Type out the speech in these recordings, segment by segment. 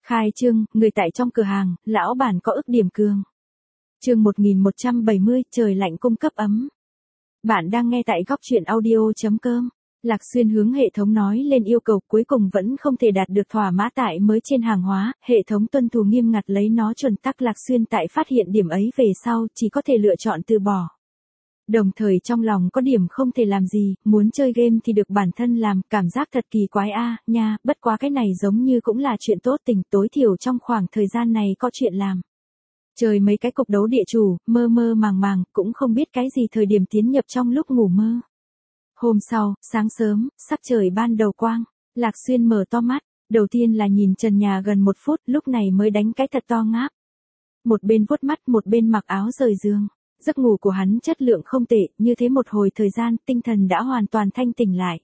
Khai trương, người tại trong cửa hàng, lão bản có ức điểm cường. Chương 1170, trời lạnh cung cấp ấm. Bạn đang nghe tại góc truyện audio.com. Lạc Xuyên hướng hệ thống nói lên yêu cầu, cuối cùng vẫn không thể đạt được thỏa mã tại mới trên hàng hóa, hệ thống tuân thủ nghiêm ngặt lấy nó chuẩn tắc. Lạc Xuyên tại phát hiện điểm ấy về sau chỉ có thể lựa chọn từ bỏ. Đồng thời trong lòng có điểm không thể làm gì, muốn chơi game thì được bản thân làm, cảm giác thật kỳ quái nha, bất quá cái này giống như cũng là chuyện tốt tình, tối thiểu trong khoảng thời gian này có chuyện làm. Chơi mấy cái cục đấu địa chủ, mơ mơ màng màng, cũng không biết cái gì thời điểm tiến nhập trong lúc ngủ mơ. Hôm sau, sáng sớm, sắc trời ban đầu quang, Lạc Xuyên mở to mắt, đầu tiên là nhìn trần nhà gần 1 phút, lúc này mới đánh cái thật to ngáp. Một bên vuốt mắt, một bên mặc áo rời giường. Giấc ngủ của hắn chất lượng không tệ, như thế một hồi thời gian, tinh thần đã hoàn toàn thanh tỉnh lại.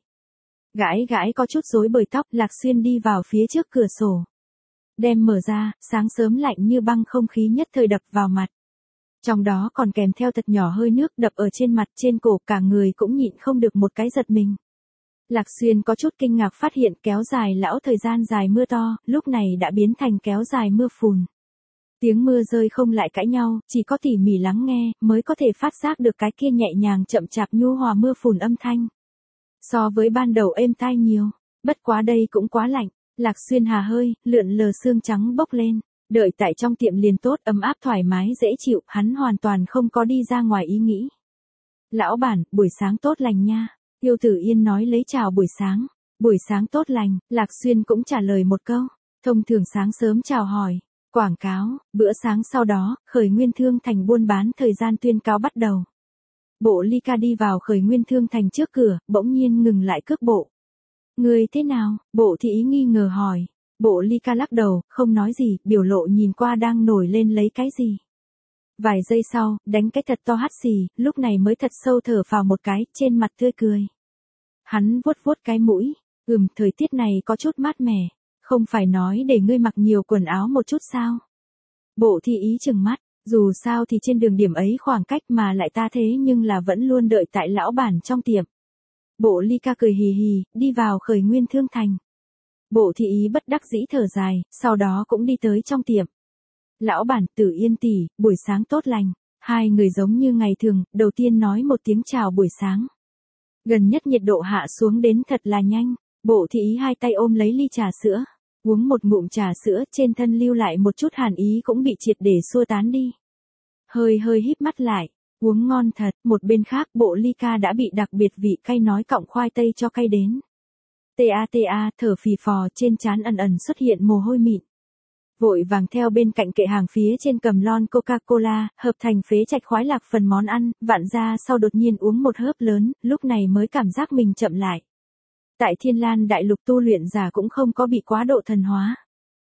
Gãi có chút rối bời tóc, Lạc Xuyên đi vào phía trước cửa sổ. Đem mở ra, sáng sớm lạnh như băng không khí nhất thời đập vào mặt. Trong đó còn kèm theo thật nhỏ hơi nước đập ở trên mặt, trên cổ, cả người cũng nhịn không được một cái giật mình. Lạc Xuyên có chút kinh ngạc phát hiện kéo dài lão thời gian dài mưa to, lúc này đã biến thành kéo dài mưa phùn. Tiếng mưa rơi không lại cãi nhau, chỉ có tỉ mỉ lắng nghe, mới có thể phát giác được cái kia nhẹ nhàng chậm chạp nhu hòa mưa phùn âm thanh. So với ban đầu êm tai nhiều, bất quá đây cũng quá lạnh, Lạc Xuyên hà hơi, lượn lờ sương trắng bốc lên, đợi tại trong tiệm liền tốt, ấm áp thoải mái dễ chịu, hắn hoàn toàn không có đi ra ngoài ý nghĩ. Lão bản, buổi sáng tốt lành nha, Tiêu Tử Yên nói lấy chào buổi sáng tốt lành, Lạc Xuyên cũng trả lời một câu, thông thường sáng sớm chào hỏi. Quảng cáo, bữa sáng sau đó, Khởi Nguyên Thương Thành buôn bán thời gian tuyên cáo bắt đầu. Bộ Ly Ca đi vào Khởi Nguyên Thương Thành trước cửa, bỗng nhiên ngừng lại cước bộ. Người thế nào? Bộ Thị Ý nghi ngờ hỏi. Bộ Ly Ca lắc đầu, không nói gì, biểu lộ nhìn qua đang nổi lên lấy cái gì. Vài giây sau, đánh cái thật to hắt xì, lúc này mới thật sâu thở phào một cái, trên mặt tươi cười. Hắn vuốt cái mũi, thời tiết này có chút mát mẻ. Không phải nói để ngươi mặc nhiều quần áo một chút sao? Bộ Thị Ý trừng mắt, dù sao thì trên đường điểm ấy khoảng cách mà lại ta thế nhưng là vẫn luôn đợi tại lão bản trong tiệm. Bộ Ly Ca cười hì hì, đi vào Khởi Nguyên Thương Thành. Bộ Thị Ý bất đắc dĩ thở dài, sau đó cũng đi tới trong tiệm. Lão bản, Tử Yên tỷ, buổi sáng tốt lành. Hai người giống như ngày thường, đầu tiên nói một tiếng chào buổi sáng. Gần nhất nhiệt độ hạ xuống đến thật là nhanh. Bộ Thị Ý hai tay ôm lấy ly trà sữa. Uống một ngụm trà sữa, trên thân lưu lại một chút hàn ý cũng bị triệt để xua tán đi. Hơi híp mắt lại, uống ngon thật, một bên khác Bộ Ly Ca đã bị đặc biệt vị cay nói cọng khoai tây cho cay đến. Thở phì phò, trên trán ẩn xuất hiện mồ hôi mịn. Vội vàng theo bên cạnh kệ hàng phía trên cầm lon Coca-Cola, hợp thành phế trạch khoái lạc phần món ăn, vặn ra sau đột nhiên uống một hớp lớn, lúc này mới cảm giác mình chậm lại. Tại Thiên Lan Đại Lục tu luyện giả cũng không có bị quá độ thần hóa.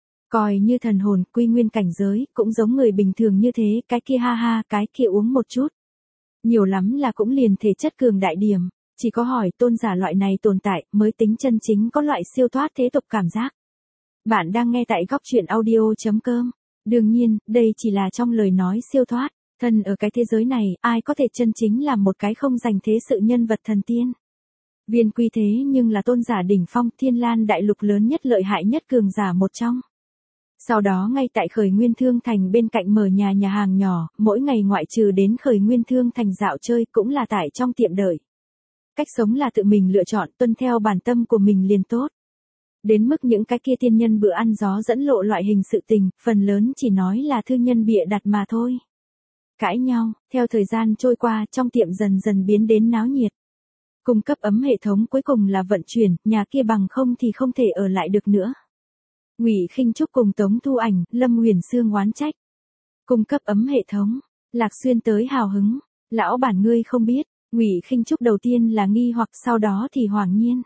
Coi như thần hồn, quy nguyên cảnh giới, cũng giống người bình thường như thế, cái kia cái kia uống một chút. Nhiều lắm là cũng liền thể chất cường đại điểm, chỉ có hỏi tôn giả loại này tồn tại mới tính chân chính có loại siêu thoát thế tục cảm giác. Bạn đang nghe tại góc truyện audio.com. Đương nhiên, đây chỉ là trong lời nói siêu thoát, thân ở cái thế giới này, ai có thể chân chính làm một cái không dành thế sự nhân vật thần tiên. Viên Quy thế nhưng là tôn giả đỉnh phong, Thiên Lan Đại Lục lớn nhất lợi hại nhất cường giả một trong. Sau đó ngay tại Khởi Nguyên Thương Thành bên cạnh mở nhà hàng nhỏ, mỗi ngày ngoại trừ đến Khởi Nguyên Thương Thành dạo chơi cũng là tại trong tiệm đợi. Cách sống là tự mình lựa chọn, tuân theo bản tâm của mình liền tốt. Đến mức những cái kia tiên nhân bữa ăn gió dẫn lộ loại hình sự tình, phần lớn chỉ nói là thư nhân bịa đặt mà thôi. Cãi nhau, theo thời gian trôi qua, trong tiệm dần dần biến đến náo nhiệt. Cung cấp ấm hệ thống cuối cùng là vận chuyển, nhà kia bằng không thì không thể ở lại được nữa. Ngụy Khinh Trúc cùng Tống Thu Ảnh, Lâm Huyền Sương oán trách. Cung cấp ấm hệ thống, Lạc Xuyên tới hào hứng, lão bản ngươi không biết, Ngụy Khinh Trúc đầu tiên là nghi hoặc sau đó thì hoàng nhiên.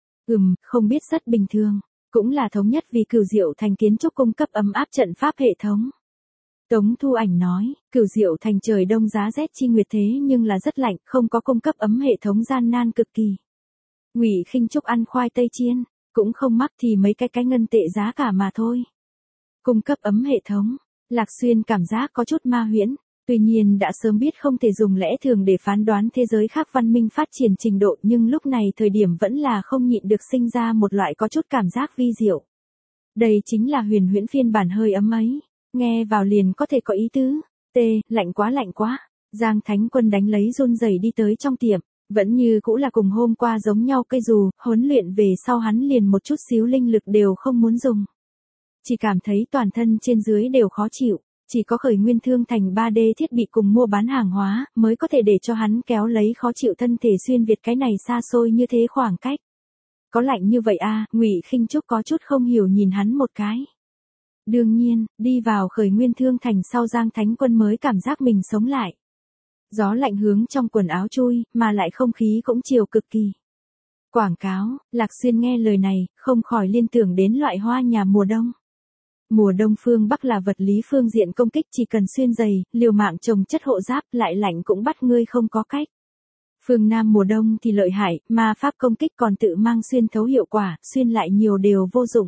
Không biết rất bình thường, cũng là thống nhất vì Cửu Diệu Thành kiến trúc cung cấp ấm áp trận pháp hệ thống. Tống Thu Ảnh nói, Cửu Diệu Thành trời đông giá rét chi nguyệt thế nhưng là rất lạnh, không có cung cấp ấm hệ thống gian nan cực kỳ. Ngụy Khinh Trúc ăn khoai tây chiên, cũng không mắc thì mấy cái ngân tệ giá cả mà thôi. Cung cấp ấm hệ thống, Lạc Xuyên cảm giác có chút ma huyễn, tuy nhiên đã sớm biết không thể dùng lẽ thường để phán đoán thế giới khác văn minh phát triển trình độ, nhưng lúc này thời điểm vẫn là không nhịn được sinh ra một loại có chút cảm giác vi diệu. Đây chính là huyền huyễn phiên bản hơi ấm ấy. Nghe vào liền có thể có ý tứ. Lạnh quá lạnh quá. Giang Thánh Quân đánh lấy run rẩy đi tới trong tiệm. Vẫn như cũ là cùng hôm qua giống nhau cây dù, huấn luyện về sau hắn liền một chút xíu linh lực đều không muốn dùng. Chỉ cảm thấy toàn thân trên dưới đều khó chịu. Chỉ có khởi nguyên thương thành 3D thiết bị cùng mua bán hàng hóa, mới có thể để cho hắn kéo lấy khó chịu thân thể xuyên việt cái này xa xôi như thế khoảng cách. Có lạnh như vậy à, Ngụy Khinh Trúc có chút không hiểu nhìn hắn một cái. Đương nhiên, đi vào khởi nguyên thương thành sau Giang Thánh Quân mới cảm giác mình sống lại. Gió lạnh hướng trong quần áo chui, mà lại không khí cũng chiều cực kỳ. Quảng cáo, Lạc Xuyên nghe lời này, không khỏi liên tưởng đến loại hoa nhà mùa đông. Mùa đông phương Bắc là vật lý phương diện công kích chỉ cần xuyên giày, liều mạng trồng chất hộ giáp lại lạnh cũng bắt ngươi không có cách. Phương Nam mùa đông thì lợi hại, mà pháp công kích còn tự mang xuyên thấu hiệu quả, xuyên lại nhiều đều vô dụng.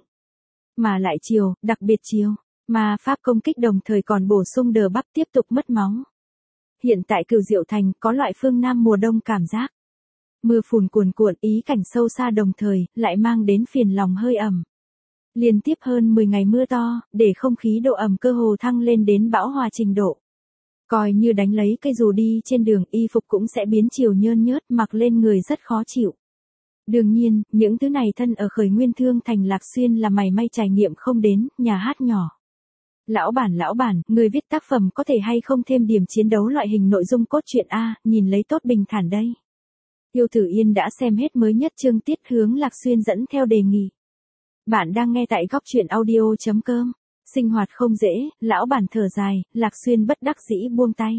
Mà lại chiều, đặc biệt chiều, mà pháp công kích đồng thời còn bổ sung đờ bắp tiếp tục mất máu. Hiện tại Cửu Diệu Thành có loại phương Nam mùa đông cảm giác. Mưa phùn cuồn cuộn ý cảnh sâu xa đồng thời, lại mang đến phiền lòng hơi ẩm. Liên tiếp hơn 10 ngày mưa to, để không khí độ ẩm cơ hồ thăng lên đến bão hòa trình độ. Coi như đánh lấy cây dù đi trên đường y phục cũng sẽ biến chiều nhơn nhớt mặc lên người rất khó chịu. Đương nhiên, những thứ này thân ở khởi nguyên thương thành Lạc Xuyên là mày may trải nghiệm không đến, nhà hát nhỏ. Lão bản, người viết tác phẩm có thể hay không thêm điểm chiến đấu loại hình nội dung cốt truyện A, nhìn lấy tốt bình thản đây. Yêu Tử Yên đã xem hết mới nhất chương tiết hướng Lạc Xuyên dẫn theo đề nghị. Bạn đang nghe tại góc truyện audio.com. Sinh hoạt không dễ, lão bản thở dài, Lạc Xuyên bất đắc dĩ buông tay.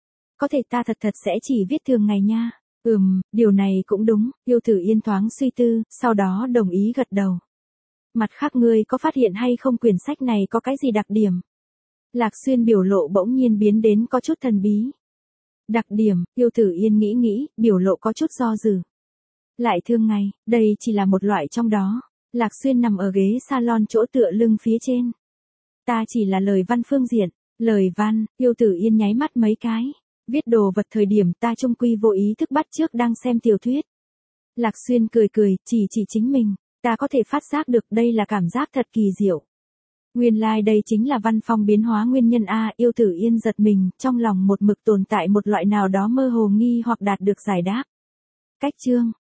Có thể ta thật sẽ chỉ viết thường ngày nha. Điều này cũng đúng, Yêu Tử Yên thoáng suy tư, sau đó đồng ý gật đầu. Mặt khác ngươi có phát hiện hay không quyển sách này có cái gì đặc điểm? Lạc Xuyên biểu lộ bỗng nhiên biến đến có chút thần bí. Đặc điểm, Yêu Tử Yên nghĩ, biểu lộ có chút do dự. Lại thương ngày, đây chỉ là một loại trong đó. Lạc Xuyên nằm ở ghế salon chỗ tựa lưng phía trên. Ta chỉ là lời văn phương diện. Lời văn, Yêu Tử Yên nháy mắt mấy cái. Viết đồ vật thời điểm ta chung quy vô ý thức bắt chước đang xem tiểu thuyết. Lạc Xuyên cười, chỉ chính mình. Ta có thể phát giác được đây là cảm giác thật kỳ diệu. Nguyên lai đây chính là văn phong biến hóa nguyên nhân A. Yêu Tử Yên giật mình, trong lòng một mực tồn tại một loại nào đó mơ hồ nghi hoặc đạt được giải đáp. Cách chương,